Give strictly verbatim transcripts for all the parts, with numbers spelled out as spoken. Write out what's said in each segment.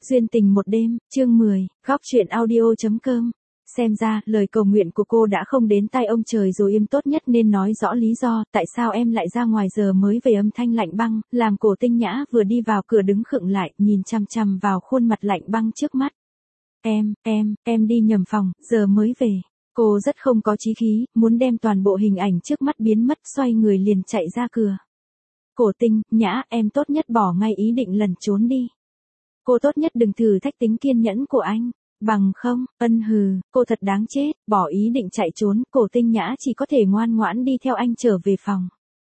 Duyên tình một đêm, chương mười, góc truyện audio.com. Xem ra, lời cầu nguyện của cô đã không đến tai ông trời rồi, im tốt nhất nên nói rõ lý do, tại sao em lại ra ngoài giờ mới về. Âm thanh lạnh băng, làm Cổ Tinh Nhã vừa đi vào cửa đứng khựng lại, nhìn chằm chằm vào khuôn mặt lạnh băng trước mắt. Em, em, em đi nhầm phòng, giờ mới về. Cô rất không có chí khí, muốn đem toàn bộ hình ảnh trước mắt biến mất, xoay người liền chạy ra cửa. Cổ Tinh Nhã, em tốt nhất bỏ ngay ý định lẩn trốn đi. Cô tốt nhất đừng thử thách tính kiên nhẫn của anh, bằng không, ân hừ, cô thật đáng chết, bỏ ý định chạy trốn. Cổ Tinh Nhã chỉ có thể ngoan ngoãn đi theo anh trở về phòng.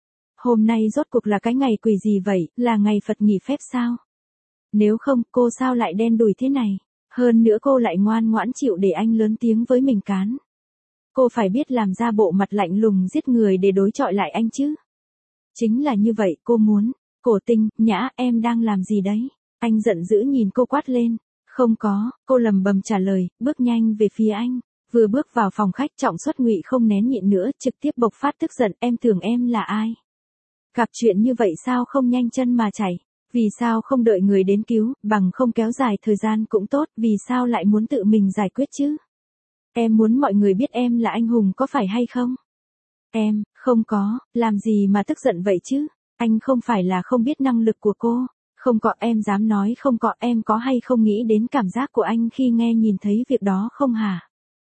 Hôm nay rốt cuộc là cái ngày quỷ gì vậy, là ngày Phật nghỉ phép sao? Nếu không, cô sao lại đen đủi thế này? Hơn nữa cô lại ngoan ngoãn chịu để anh lớn tiếng với mình cán. Cô phải biết làm ra bộ mặt lạnh lùng giết người để đối chọi lại anh chứ. Chính là như vậy, cô muốn. Cổ Tinh Nhã, em đang làm gì đấy? Anh giận dữ nhìn cô quát lên. Không có, cô lầm bầm trả lời, bước nhanh về phía anh. Vừa bước vào phòng khách, Trọng Xuất Ngụy không nén nhịn nữa, trực tiếp bộc phát tức giận. Em tưởng em là ai? Gặp chuyện như vậy sao không nhanh chân mà chạy? Vì sao không đợi người đến cứu, bằng không kéo dài thời gian cũng tốt, vì sao lại muốn tự mình giải quyết chứ? Em muốn mọi người biết em là anh hùng có phải hay không? Em, không có, làm gì mà tức giận vậy chứ? Anh không phải là không biết năng lực của cô. Không có, em dám nói không có. Em có hay không nghĩ đến cảm giác của anh khi nghe nhìn thấy việc đó không hả?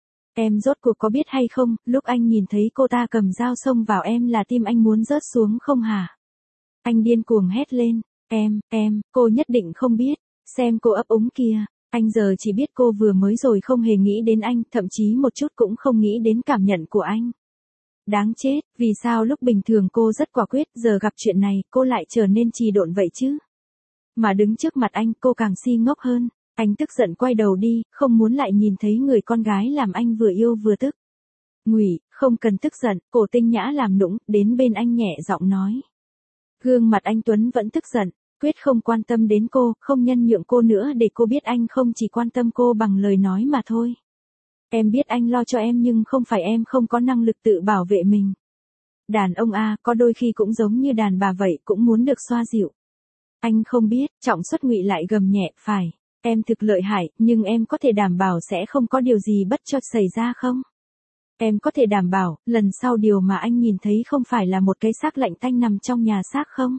Em rốt cuộc có biết hay không, lúc anh nhìn thấy cô ta cầm dao xông vào em là tim anh muốn rớt xuống không hả? Anh điên cuồng hét lên. Em, em, cô nhất định không biết. Xem cô ấp úng kia. Anh giờ chỉ biết cô vừa mới rồi không hề nghĩ đến anh, thậm chí một chút cũng không nghĩ đến cảm nhận của anh. Đáng chết, vì sao lúc bình thường cô rất quả quyết, giờ gặp chuyện này, cô lại trở nên trì độn vậy chứ? Mà đứng trước mặt anh, cô càng si ngốc hơn. Anh tức giận quay đầu đi, không muốn lại nhìn thấy người con gái làm anh vừa yêu vừa tức. Ngụy, không cần tức giận. Cổ Tinh Nhã làm nũng, đến bên anh nhẹ giọng nói. Gương mặt anh Tuấn vẫn tức giận, quyết không quan tâm đến cô, không nhân nhượng cô nữa để cô biết anh không chỉ quan tâm cô bằng lời nói mà thôi. Em biết anh lo cho em nhưng không phải em không có năng lực tự bảo vệ mình. Đàn ông a, có đôi khi cũng giống như đàn bà vậy, cũng muốn được xoa dịu. Anh không biết. Trọng Xuất Ngụy lại gầm nhẹ, phải, em thực lợi hại, nhưng em có thể đảm bảo sẽ không có điều gì bất chợt xảy ra không? Em có thể đảm bảo, lần sau điều mà anh nhìn thấy không phải là một cái xác lạnh tanh nằm trong nhà xác không?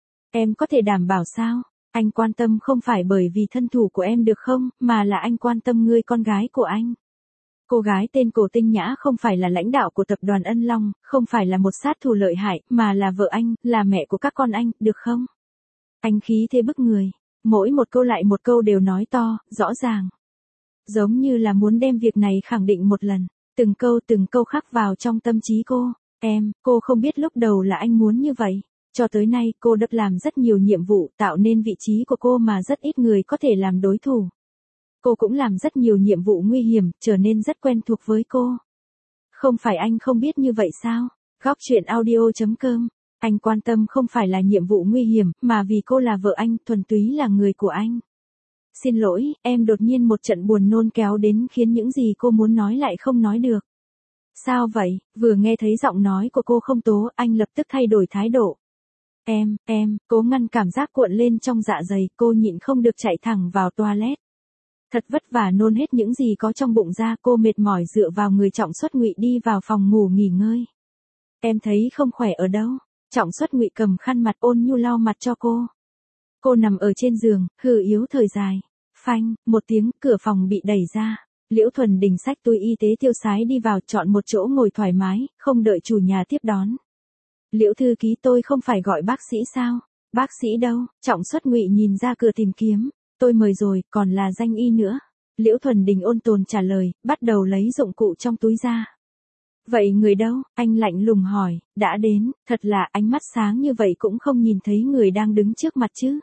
Em có thể đảm bảo sao? Anh quan tâm không phải bởi vì thân thủ của em được không, mà là anh quan tâm người con gái của anh. Cô gái tên Cổ Tinh Nhã không phải là lãnh đạo của tập đoàn Ân Long, không phải là một sát thủ lợi hại, mà là vợ anh, là mẹ của các con anh, được không? Anh khí thế bức người, mỗi một câu lại một câu đều nói to, rõ ràng. Giống như là muốn đem việc này khẳng định một lần, từng câu từng câu khắc vào trong tâm trí cô. Em, cô không biết lúc đầu là anh muốn như vậy. Cho tới nay, cô đã làm rất nhiều nhiệm vụ, tạo nên vị trí của cô mà rất ít người có thể làm đối thủ. Cô cũng làm rất nhiều nhiệm vụ nguy hiểm, trở nên rất quen thuộc với cô. Không phải anh không biết như vậy sao? Góc truyện audio.com. Anh quan tâm không phải là nhiệm vụ nguy hiểm, mà vì cô là vợ anh, thuần túy là người của anh. Xin lỗi, em đột nhiên một trận buồn nôn kéo đến khiến những gì cô muốn nói lại không nói được. Sao vậy? Vừa nghe thấy giọng nói của cô không tố, anh lập tức thay đổi thái độ. Em, em, cố ngăn cảm giác cuộn lên trong dạ dày, cô nhịn không được chạy thẳng vào toilet. Thật vất vả nôn hết những gì có trong bụng ra, cô mệt mỏi dựa vào người Trọng Xuất Ngụy đi vào phòng ngủ nghỉ ngơi. Em thấy không khỏe ở đâu? Trọng Xuất Ngụy cầm khăn mặt ôn nhu lau mặt cho cô. Cô nằm ở trên giường, hừ yếu thời dài. Phanh, một tiếng, cửa phòng bị đẩy ra. Liễu Thuần Đình xách túi y tế tiêu sái đi vào, chọn một chỗ ngồi thoải mái, không đợi chủ nhà tiếp đón. Liễu thư ký, tôi không phải gọi bác sĩ sao? Bác sĩ đâu? Trọng Xuất Ngụy nhìn ra cửa tìm kiếm. Tôi mời rồi, còn là danh y nữa. Liễu Thuần Đình ôn tồn trả lời, bắt đầu lấy dụng cụ trong túi ra. Vậy người đâu? Anh lạnh lùng hỏi. Đã đến, thật là ánh mắt sáng như vậy cũng không nhìn thấy người đang đứng trước mặt chứ.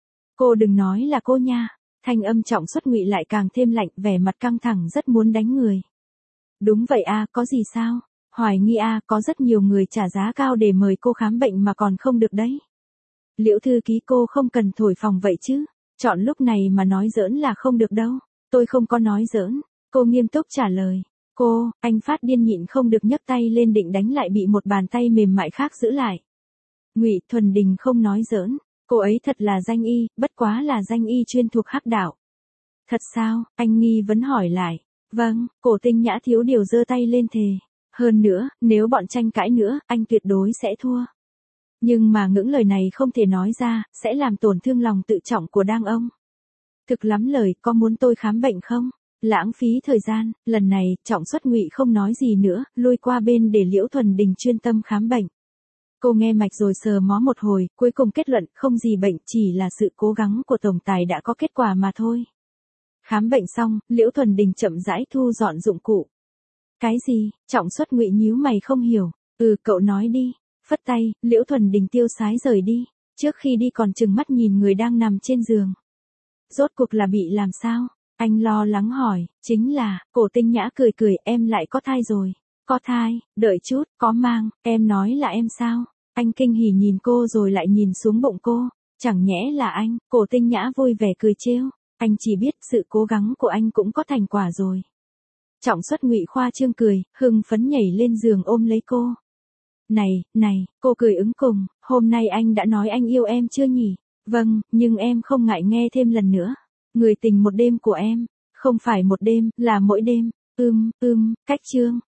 Cô đừng nói là cô nha. Thanh âm Trọng Xuất Ngụy lại càng thêm lạnh, vẻ mặt căng thẳng rất muốn đánh người. Đúng vậy a, có gì sao? Hoài nghi a, có rất nhiều người trả giá cao để mời cô khám bệnh mà còn không được đấy. Liễu thư ký, cô không cần thổi phồng vậy chứ. Chọn lúc này mà nói giỡn là không được đâu. Tôi không có nói giỡn. Cô nghiêm túc trả lời. Cô, anh phát điên nhịn không được nhấc tay lên định đánh lại bị một bàn tay mềm mại khác giữ lại. Ngụy Thuần Đình không nói giỡn. Cô ấy thật là danh y, bất quá là danh y chuyên thuộc hắc đạo. Thật sao? Anh nghi vấn hỏi lại. Vâng, Cổ Tinh Nhã thiếu điều giơ tay lên thề. Hơn nữa, nếu bọn tranh cãi nữa, anh tuyệt đối sẽ thua. Nhưng mà những lời này không thể nói ra, sẽ làm tổn thương lòng tự trọng của đàn ông. Thực lắm lời, có muốn tôi khám bệnh không? Lãng phí thời gian, lần này, Trọng Xuất Ngụy không nói gì nữa, lui qua bên để Liễu Thuần Đình chuyên tâm khám bệnh. Cô nghe mạch rồi sờ mó một hồi, cuối cùng kết luận không gì bệnh, chỉ là sự cố gắng của tổng tài đã có kết quả mà thôi. Khám bệnh xong, Liễu Thuần Đình chậm rãi thu dọn dụng cụ. Cái gì? Trọng Xuất Ngụy nhíu mày không hiểu. Ừ, cậu nói đi. Phất tay, Liễu Thuần Đình tiêu sái rời đi. Trước khi đi còn trừng mắt nhìn người đang nằm trên giường. Rốt cuộc là bị làm sao? Anh lo lắng hỏi. Chính là, Cổ Tinh Nhã cười cười, em lại có thai rồi. Có thai, đợi chút, có mang, em nói là em sao? Anh kinh hỉ nhìn cô rồi lại nhìn xuống bụng cô. Chẳng nhẽ là anh? Cổ Tinh Nhã vui vẻ cười trêu. Anh chỉ biết sự cố gắng của anh cũng có thành quả rồi. Trọng Xuất Ngụy khoa trương cười, hưng phấn nhảy lên giường ôm lấy cô. Này, này, cô cười ứng cùng, hôm nay anh đã nói anh yêu em chưa nhỉ? Vâng, nhưng em không ngại nghe thêm lần nữa. Người tình một đêm của em, không phải một đêm, là mỗi đêm. Ưm, ưm, cách chương.